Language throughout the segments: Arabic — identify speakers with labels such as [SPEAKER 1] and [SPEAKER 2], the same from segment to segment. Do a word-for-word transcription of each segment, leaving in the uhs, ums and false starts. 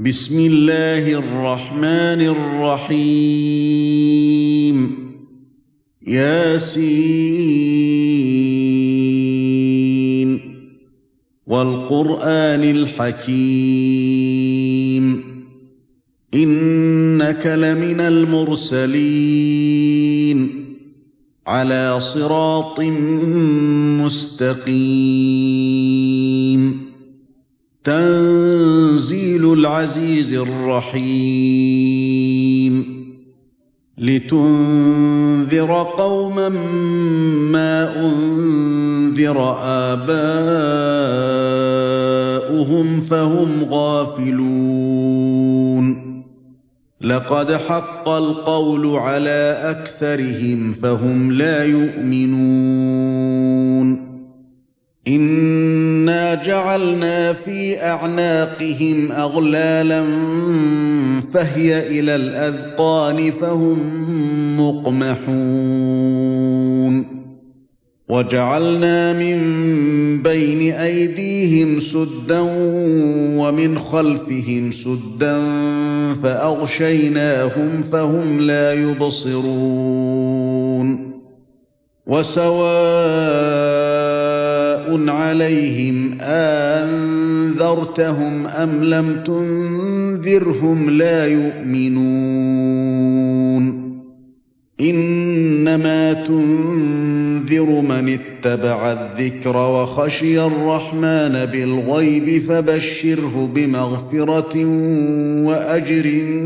[SPEAKER 1] بسم الله الرحمن الرحيم ياسين والقرآن الحكيم إنك لمن المرسلين على صراط مستقيم تنزيل العزيز الرحيم لتنذر قوما ما أنذر آباؤهم فهم غافلون لقد حق القول على أكثرهم فهم لا يؤمنون إنا جعلنا في أعناقهم أغلالا فهي إلى الأذقان فهم مقمحون وجعلنا من بين أيديهم سدا ومن خلفهم سدا فأغشيناهم فهم لا يبصرون وسواء عليهم أنذرتهم أم لم تنذرهم لا يؤمنون إنما تنذر من اتبع الذكر وخشي الرحمن بالغيب فبشره بمغفرة وأجر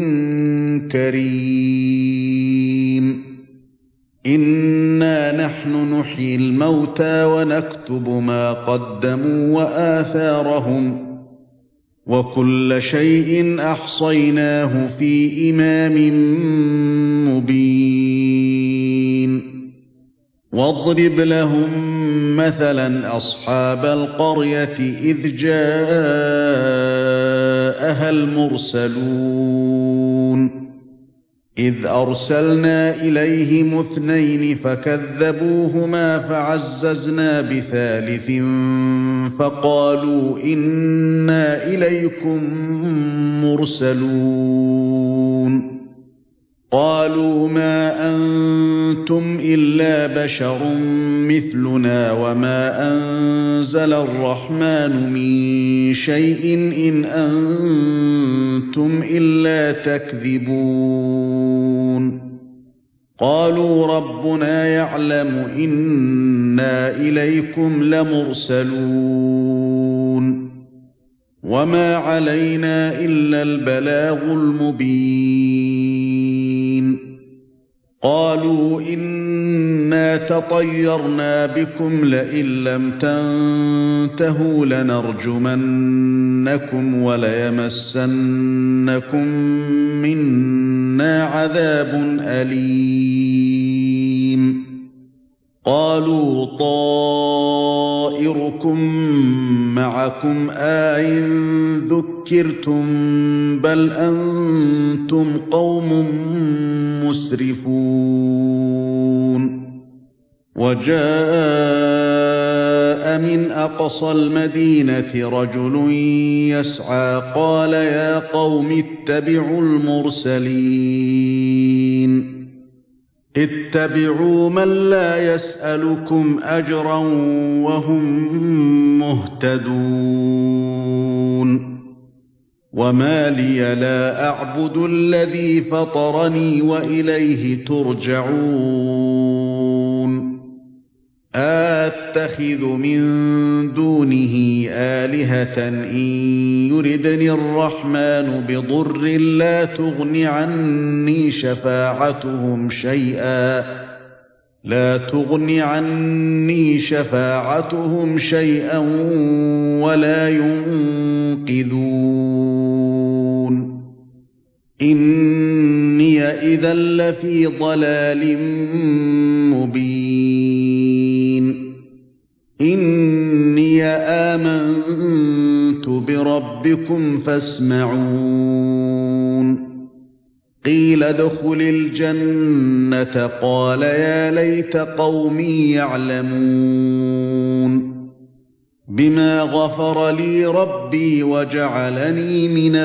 [SPEAKER 1] كريم إنا نحن نحيي الموتى ونكتب ما قدموا وآثارهم وكل شيء أحصيناه في إمام مبين واضرب لهم مثلا أصحاب القرية إذ جاءها المرسلون إذ أرسلنا إليهم اثنين فكذبوهما فعززنا بثالث فقالوا إنا إليكم مرسلون قالوا ما أنتم إلا بشر مثلنا وما أنزل الرحمن من شيء إن أنتم إلا تكذبون قالوا ربنا يعلم إنا إليكم لمرسلون وما علينا إلا البلاغ المبين قالوا إنا تطيرنا بكم لئن لم تنتهوا لنرجمنكم وليمسنكم منا عذاب أليم قالوا طائركم معكم أئن ذكرتم بل أنتم قوم مسرفون وجاء من أقصى المدينة رجل يسعى قال يا قوم اتبعوا المرسلين اتبعوا من لا يسألكم أجرا وهم مهتدون وما لي لا أعبد الذي فطرني وإليه ترجعون أتخذ من دونه آلهة إن يردني الرحمن بضر لا تغن عني شفاعتهم شيئا لا تغن عني شفاعتهم شيئا ولا ينقذون إني إذا لفي ضلال مبين إني آمنت بربكم فاسمعون قيل ادخل الجنة قال يا ليت قومي يعلمون بما غفر لي ربي وجعلني من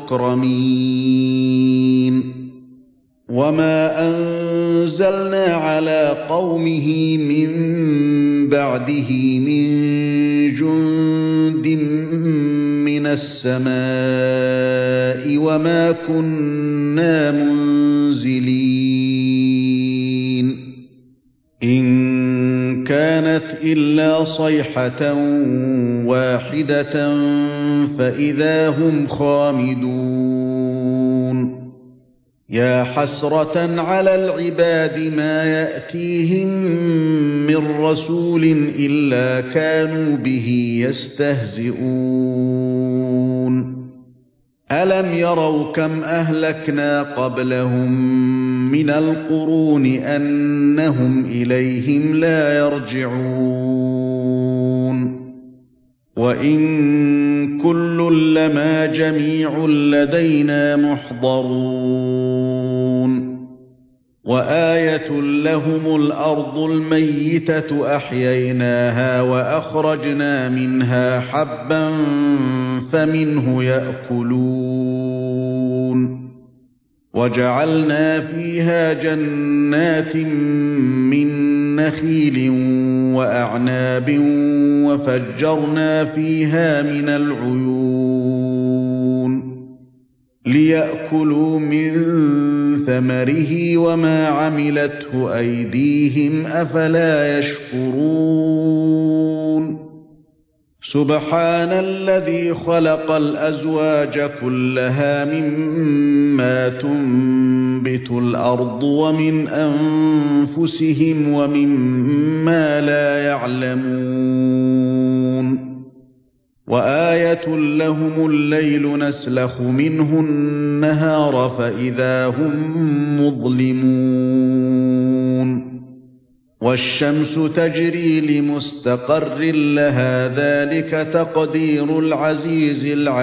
[SPEAKER 1] المكرمين وما أنزلنا على قومه من بعده من جند من السماء وما كنا منزلين إن كانت إلا صيحة واحدة فإذا هم خامدون يا حسرة على العباد ما يأتيهم من رسول إلا كانوا به يستهزئون ألم يروا كم أهلكنا قبلهم من القرون أنهم إليهم لا يرجعون وإن كل لما جميع لدينا محضرون وآية لهم الأرض الميتة أحييناها وأخرجنا منها حبا فمنه يأكلون وجعلنا فيها جنات من نخيل وأعناب وفجرنا فيها من العيون ليأكلوا من ثمره وما عملته أيديهم أفلا يشكرون سبحان الذي خلق الأزواج كلها مما تنبت الأرض ومن أنفسهم ومما لا يعلمون وآية لهم الليل نسلخ منه النهار فإذا هم مظلمون والشمس تجري لمستقر لها ذلك تقدير العزيز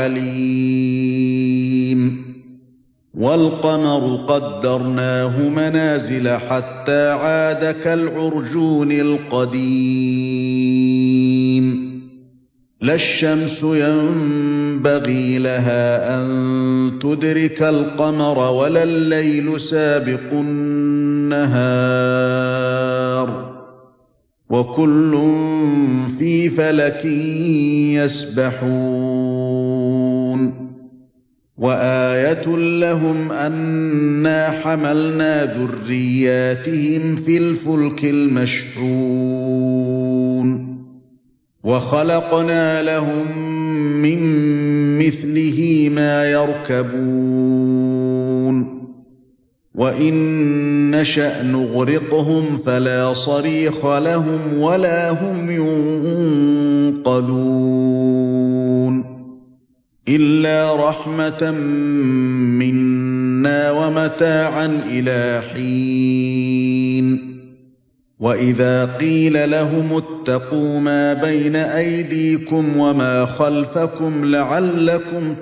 [SPEAKER 1] العليم والقمر قدرناه منازل حتى عاد كالعرجون القديم لا الشمس ينبغي لها أن تدرك القمر ولا الليل سابق النهار وكل في فلك يسبحون وآية لهم أنا حملنا ذرياتهم في الفلك المشحون وخلقنا لهم من مثله ما يركبون وإن نشأ نغرقهم فلا صريخ لهم ولا هم ينقذون إلا رحمة منا ومتاعا إلى حين وإذا قيل لهم اتقوا ما بين أيديكم وما خلفكم لعلكم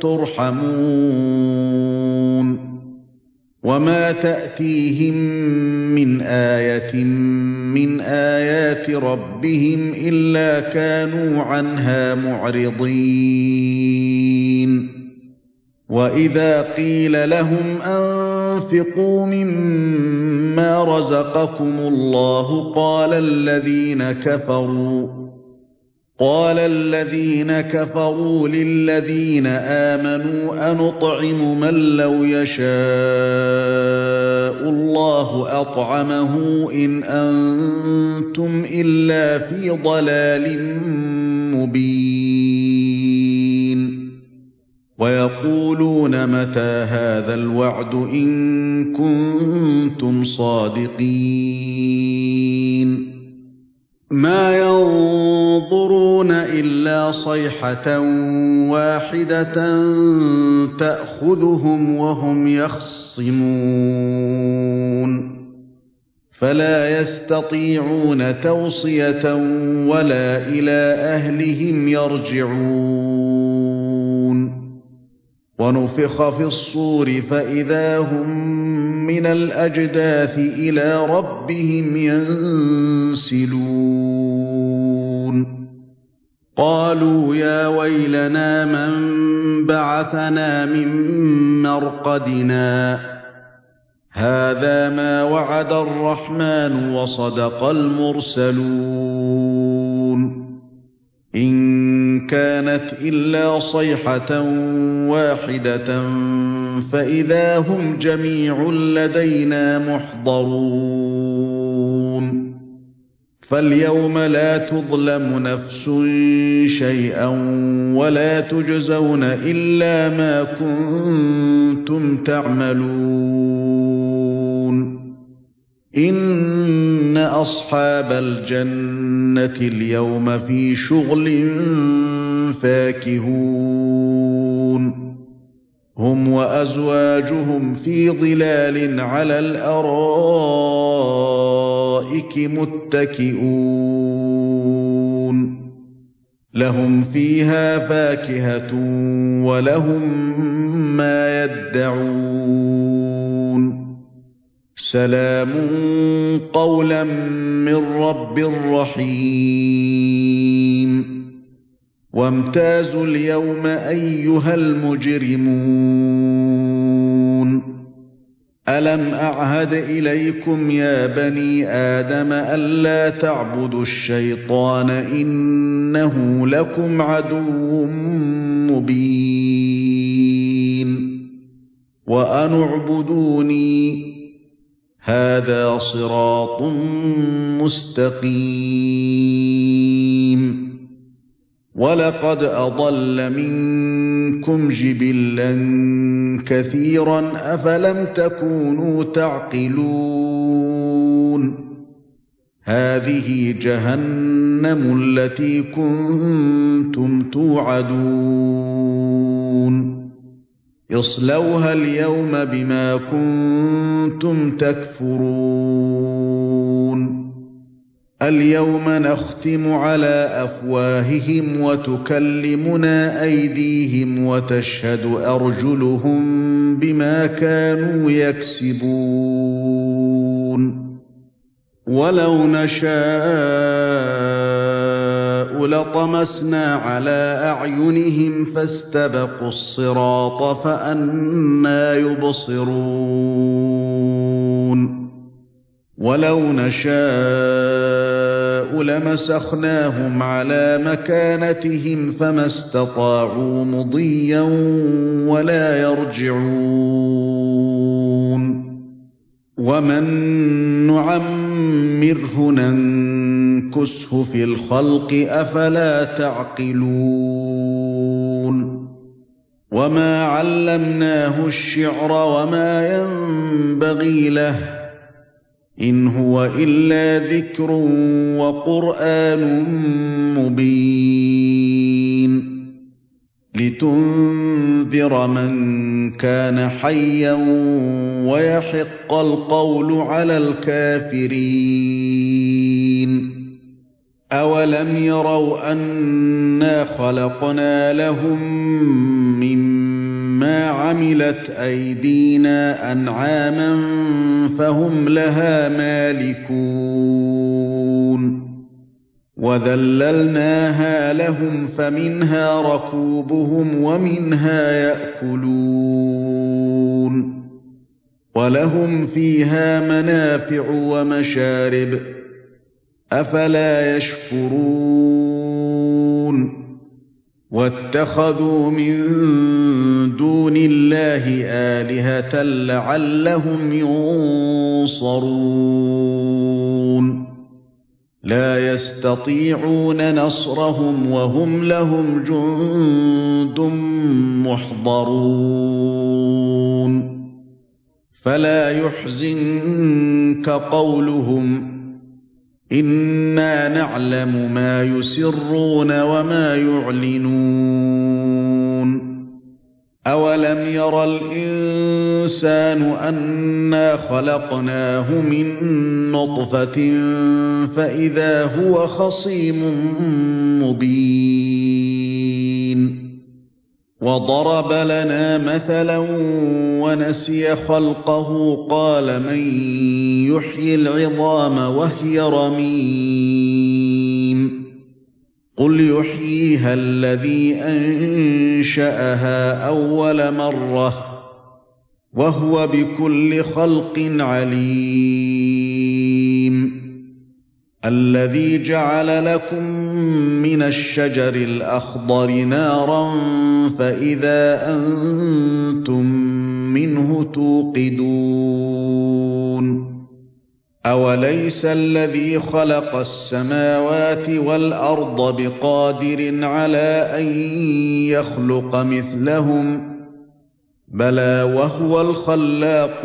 [SPEAKER 1] ترحمون وما تأتيهم من آية من آيات ربهم إلا كانوا عنها معرضين وإذا قيل لهم أنفقوا مما رزقكم الله قال الذين كفروا قال الذين كفروا للذين آمنوا أنطعم من لو يشاء الله أطعمه إن أنتم إلا في ضلال مبين ويقولون متى هذا الوعد إن كنتم صادقين ما ينظرون إلا صيحة واحدة تأخذهم وهم يخصمون فلا يستطيعون توصية ولا إلى أهلهم يرجعون ونفخ في الصور فإذا هم من الأجداث إلى ربهم ينسلون قالوا يا ويلنا من بعثنا من مرقدنا هذا ما وعد الرحمن وصدق المرسلون إن كانت إلا صيحة واحدة فإذا هم جميع لدينا محضرون فاليوم لا تظلم نفس شيئا ولا تجزون إلا ما كنتم تعملون إن أصحاب الجنة اليوم في شغل فاكهون هم وأزواجهم في ظلال على الأرائك متكئون لهم فيها فاكهة ولهم ما يدعون سلام قولا من رب رحيم وامتازوا اليوم أيها المجرمون ألم أعهد إليكم يا بني آدم ألا تعبدوا الشيطان إنه لكم عدو مبين وأن اعبدوني هذا صراط مستقيم ولقد أضل منكم جبلا كثيرا أفلم تكونوا تعقلون هذه جهنم التي كنتم توعدون اصلوها اليوم بما كنتم تكفرون اليوم نختم على أفواههم وتكلمنا أيديهم وتشهد أرجلهم بما كانوا يكسبون ولو نشاء لطمسنا على أعينهم فاستبقوا الصراط فأنى يبصرون ولو نشاء لمسخناهم على مكانتهم فما استطاعوا مضيا ولا يرجعون ومن نعمره ننكسه في الخلق أفلا تعقلون وما علمناه الشعر وما ينبغي له إن هو إلا ذكر وقرآن مبين لتنذر من كان حيا ويحق القول على الكافرين أولم يروا أنا خلقنا لهم مما عملت أيدينا أنعاما فهم لها مالكون وذللناها لهم فمنها ركوبهم ومنها يأكلون ولهم فيها منافع ومشارب أفلا يشكرون واتخذوا من دون الله آلهة لعلهم ينصرون لا يستطيعون نصرهم وهم لهم جند محضرون فلا يحزنك قولهم إنا نعلم ما يسرون وما يعلنون أولم ير الإنسان أنا خلقناه من نطفة فإذا هو خصيم مبين وضرب لنا مثلا ونسي خلقه قال من يحيي العظام وهي رميم قل يحييها الذي أنشأها أول مرة وهو بكل خلق عليم الذي جعل لكم من الشجر الأخضر نارا فإذا أنتم منه توقدون أوليس الذي خلق السماوات والأرض بقادر على أن يخلق مثلهم بلى وهو الخلاق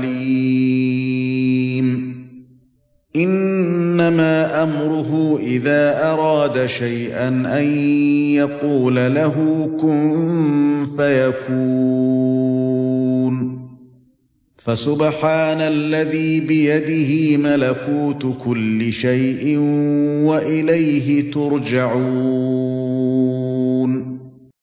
[SPEAKER 1] العليم إنما أمره إذا أراد شيئا أن يقول له كن فيكون فسبحان الذي بيده ملكوت كل شيء وإليه ترجعون